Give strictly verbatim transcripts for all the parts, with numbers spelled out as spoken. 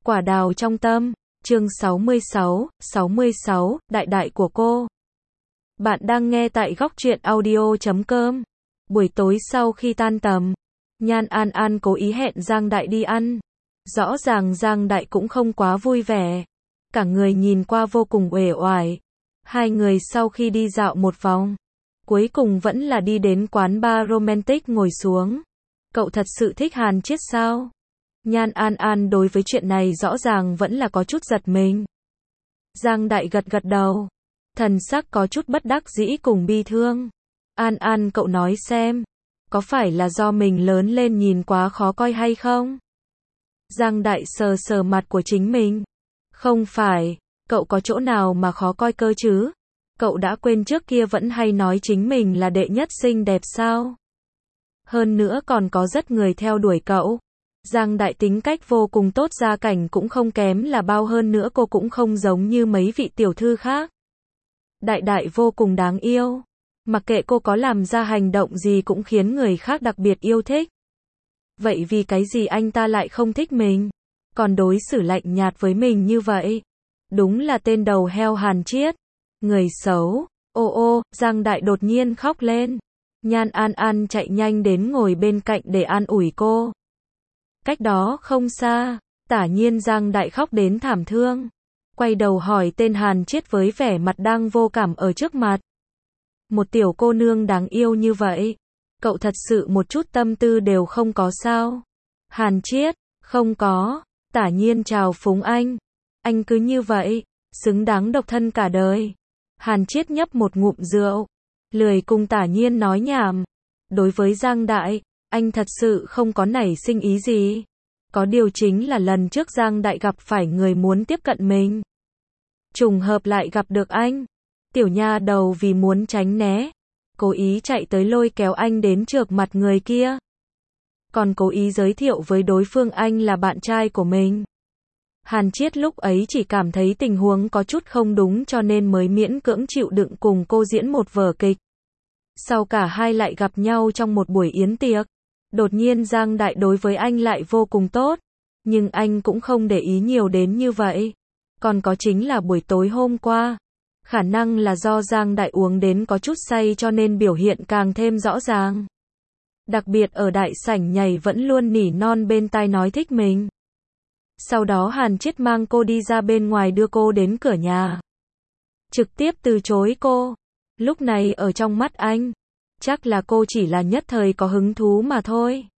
Quả đào trong tâm, chương sáu mươi sáu, sáu mươi sáu, đại đại của cô. Bạn đang nghe tại góc truyện audio chấm com. Buổi tối sau khi tan tầm, Nhan An An cố ý hẹn Giang Đại đi ăn. Rõ ràng Giang Đại cũng không quá vui vẻ. Cả người nhìn qua vô cùng uể oải. Hai người sau khi đi dạo một vòng, cuối cùng vẫn là đi đến quán bar romantic ngồi xuống. Cậu thật sự thích Hàn Chiết sao? Nhan An An đối với chuyện này rõ ràng vẫn là có chút giật mình. Giang Đại gật gật đầu, thần sắc có chút bất đắc dĩ cùng bi thương. An An, cậu nói xem, có phải là do mình lớn lên nhìn quá khó coi hay không? Giang Đại sờ sờ mặt của chính mình. Không phải, cậu có chỗ nào mà khó coi cơ chứ? Cậu đã quên trước kia vẫn hay nói chính mình là đệ nhất xinh đẹp sao? Hơn nữa còn có rất người theo đuổi cậu. Giang Đại tính cách vô cùng tốt, gia cảnh cũng không kém là bao, hơn nữa cô cũng không giống như mấy vị tiểu thư khác. Đại đại vô cùng đáng yêu. Mặc kệ cô có làm ra hành động gì cũng khiến người khác đặc biệt yêu thích. Vậy vì cái gì anh ta lại không thích mình? Còn đối xử lạnh nhạt với mình như vậy? Đúng là tên đầu heo Hàn Chiết. Người xấu. Ô ô, Giang Đại đột nhiên khóc lên. Nhan An An chạy nhanh đến ngồi bên cạnh để an ủi cô. Cách đó không xa, tả nhiên Giang Đại khóc đến thảm thương. Quay đầu hỏi tên Hàn Chiết với vẻ mặt đang vô cảm ở trước mặt. Một tiểu cô nương đáng yêu như vậy, cậu thật sự một chút tâm tư đều không có sao? Hàn Chiết, không có. Tả nhiên chào phúng anh. Anh cứ như vậy, xứng đáng độc thân cả đời. Hàn Chiết nhấp một ngụm rượu, lười cùng tả nhiên nói nhảm. Đối với Giang Đại, anh thật sự không có nảy sinh ý gì. Có điều chính là lần trước Giang Đại gặp phải người muốn tiếp cận mình. Trùng hợp lại gặp được anh. Tiểu nha đầu vì muốn tránh né, cố ý chạy tới lôi kéo anh đến trượt mặt người kia. Còn cố ý giới thiệu với đối phương anh là bạn trai của mình. Hàn Chiết lúc ấy chỉ cảm thấy tình huống có chút không đúng cho nên mới miễn cưỡng chịu đựng cùng cô diễn một vở kịch. Sau cả hai lại gặp nhau trong một buổi yến tiệc. Đột nhiên Giang Đại đối với anh lại vô cùng tốt. Nhưng anh cũng không để ý nhiều đến như vậy. Còn có chính là buổi tối hôm qua. Khả năng là do Giang Đại uống đến có chút say cho nên biểu hiện càng thêm rõ ràng. Đặc biệt ở đại sảnh nhảy vẫn luôn nỉ non bên tai nói thích mình. Sau đó Hàn Chiết mang cô đi ra bên ngoài đưa cô đến cửa nhà. Trực tiếp từ chối cô. Lúc này ở trong mắt anh, chắc là cô chỉ là nhất thời có hứng thú mà thôi.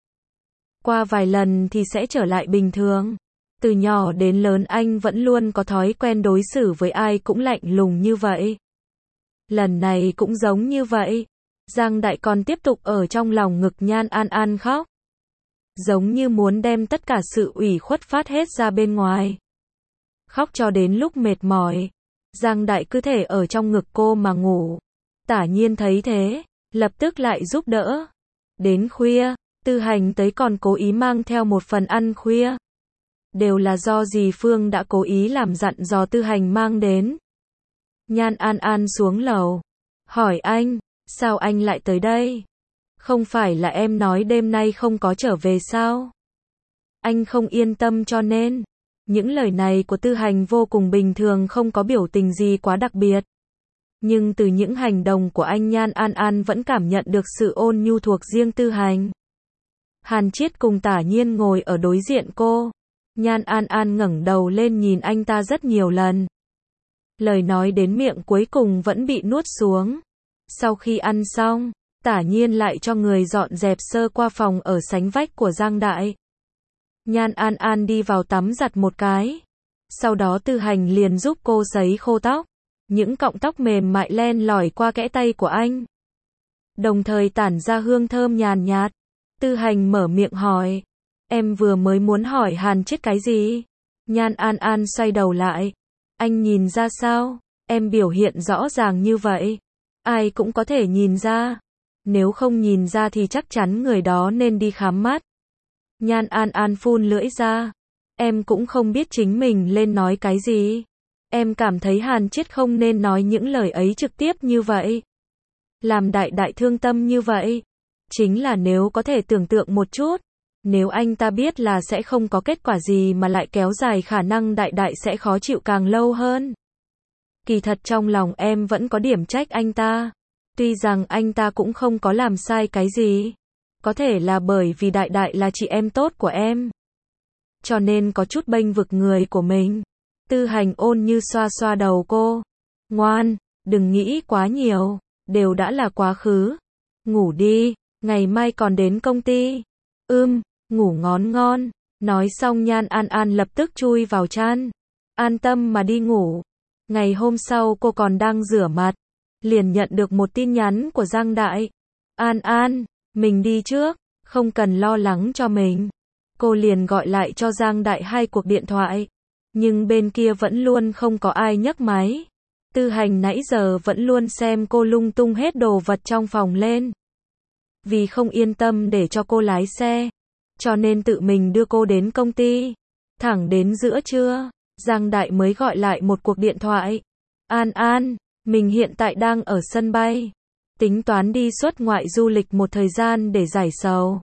Qua vài lần thì sẽ trở lại bình thường. Từ nhỏ đến lớn anh vẫn luôn có thói quen đối xử với ai cũng lạnh lùng như vậy. Lần này cũng giống như vậy. Giang Đại còn tiếp tục ở trong lòng ngực Nhan An An khóc. Giống như muốn đem tất cả sự ủy khuất phát hết ra bên ngoài. Khóc cho đến lúc mệt mỏi. Giang Đại cứ thể ở trong ngực cô mà ngủ. Tả nhiên thấy thế, lập tức lại giúp đỡ. Đến khuya, Tư Hành tới còn cố ý mang theo một phần ăn khuya. Đều là do dì Phương đã cố ý làm dặn dò Tư Hành mang đến. Nhan An An xuống lầu, hỏi anh, sao anh lại tới đây? Không phải là em nói đêm nay không có trở về sao? Anh không yên tâm cho nên. Những lời này của Tư Hành vô cùng bình thường, không có biểu tình gì quá đặc biệt. Nhưng từ những hành động của anh, Nhan An An vẫn cảm nhận được sự ôn nhu thuộc riêng Tư Hành. Hàn Chiết cùng Tả Nhiên ngồi ở đối diện cô. Nhan An An ngẩng đầu lên nhìn anh ta rất nhiều lần. Lời nói đến miệng cuối cùng vẫn bị nuốt xuống. Sau khi ăn xong, Tả Nhiên lại cho người dọn dẹp sơ qua phòng ở sánh vách của Giang Đại. Nhan An An đi vào tắm giặt một cái. Sau đó Tư Hành liền giúp cô sấy khô tóc. Những cọng tóc mềm mại len lỏi qua kẽ tay của anh, đồng thời tản ra hương thơm nhàn nhạt. Tư Hành mở miệng hỏi, em vừa mới muốn hỏi Hàn Chiết cái gì? Nhan An An xoay đầu lại. Anh nhìn ra sao? Em biểu hiện rõ ràng như vậy, ai cũng có thể nhìn ra. Nếu không nhìn ra thì chắc chắn người đó nên đi khám mắt. Nhan An An phun lưỡi ra. Em cũng không biết chính mình lên nói cái gì. Em cảm thấy Hàn Chiết không nên nói những lời ấy trực tiếp như vậy. Làm đại đại thương tâm như vậy. Chính là nếu có thể tưởng tượng một chút, Nếu anh ta biết là sẽ không có kết quả gì mà lại kéo dài khả năng đại đại sẽ khó chịu càng lâu hơn. Kỳ thật trong lòng em vẫn có điểm trách anh ta. Tuy rằng anh ta cũng không có làm sai cái gì. Có thể là bởi vì đại đại là chị em tốt của em. Cho nên có chút bênh vực người của mình. Tư Hành ôn như xoa xoa đầu cô. Ngoan, đừng nghĩ quá nhiều. Đều đã là quá khứ. Ngủ đi, ngày mai còn đến công ty. Ưm, ngủ ngon ngon. Nói xong Nhan An An lập tức chui vào chăn. An tâm mà đi ngủ. Ngày hôm sau cô còn đang rửa mặt. Liền nhận được một tin nhắn của Giang Đại. An An, mình đi trước, không cần lo lắng cho mình. Cô liền gọi lại cho Giang Đại hai cuộc điện thoại. Nhưng bên kia vẫn luôn không có ai nhấc máy. Tư Hành nãy giờ vẫn luôn xem cô lung tung hết đồ vật trong phòng lên. Vì không yên tâm để cho cô lái xe. Cho nên tự mình đưa cô đến công ty. Thẳng đến giữa trưa, Giang Đại mới gọi lại một cuộc điện thoại. An An, mình hiện tại đang ở sân bay. Tính toán đi xuất ngoại du lịch một thời gian để giải sầu.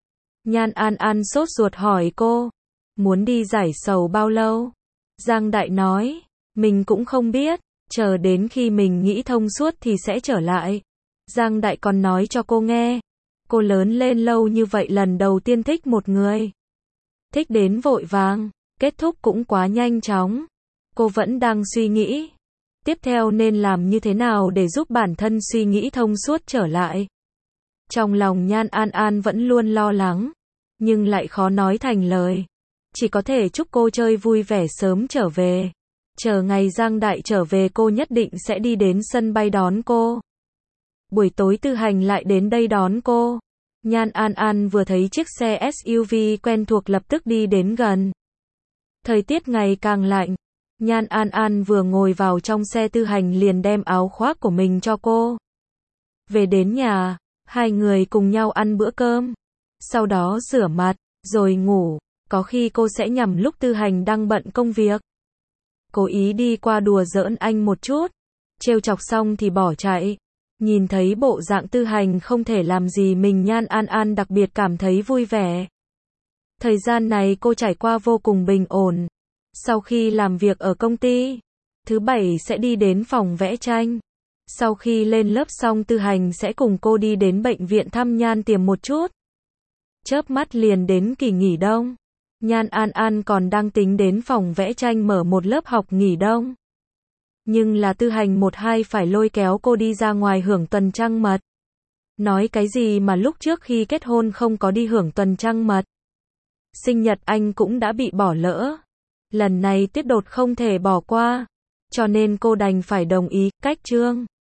Nhan An An sốt ruột hỏi cô. Muốn đi giải sầu bao lâu? Giang Đại nói. Mình cũng không biết. Chờ đến khi mình nghĩ thông suốt thì sẽ trở lại. Giang Đại còn nói cho cô nghe. Cô lớn lên lâu như vậy lần đầu tiên thích một người. Thích đến vội vàng. Kết thúc cũng quá nhanh chóng. Cô vẫn đang suy nghĩ. Tiếp theo nên làm như thế nào để giúp bản thân suy nghĩ thông suốt trở lại. Trong lòng Nhan An An vẫn luôn lo lắng. Nhưng lại khó nói thành lời. Chỉ có thể chúc cô chơi vui vẻ sớm trở về. Chờ ngày Giang Đại trở về cô nhất định sẽ đi đến sân bay đón cô. Buổi tối Tư Hành lại đến đây đón cô. Nhan An An vừa thấy chiếc xe ét u vê quen thuộc lập tức đi đến gần. Thời tiết ngày càng lạnh. Nhan An An vừa ngồi vào trong xe Tư Hành liền đem áo khoác của mình cho cô. Về đến nhà, hai người cùng nhau ăn bữa cơm. Sau đó rửa mặt, rồi ngủ. Có khi cô sẽ nhầm lúc Tư Hành đang bận công việc. Cố ý đi qua đùa giỡn anh một chút. Trêu chọc xong thì bỏ chạy. Nhìn thấy bộ dạng Tư Hành không thể làm gì mình Nhan An An đặc biệt cảm thấy vui vẻ. Thời gian này cô trải qua vô cùng bình ổn. Sau khi làm việc ở công ty, thứ bảy sẽ đi đến phòng vẽ tranh. Sau khi lên lớp xong Tư Hành sẽ cùng cô đi đến bệnh viện thăm Nhan Tiềm một chút. Chớp mắt liền đến kỳ nghỉ đông. Nhan An An còn đang tính đến phòng vẽ tranh mở một lớp học nghỉ đông. Nhưng là Tư Hành một hai phải lôi kéo cô đi ra ngoài hưởng tuần trăng mật. Nói cái gì mà lúc trước khi kết hôn không có đi hưởng tuần trăng mật. Sinh nhật anh cũng đã bị bỏ lỡ. Lần này Tiết Đột không thể bỏ qua. Cho nên cô đành phải đồng ý, cách trương.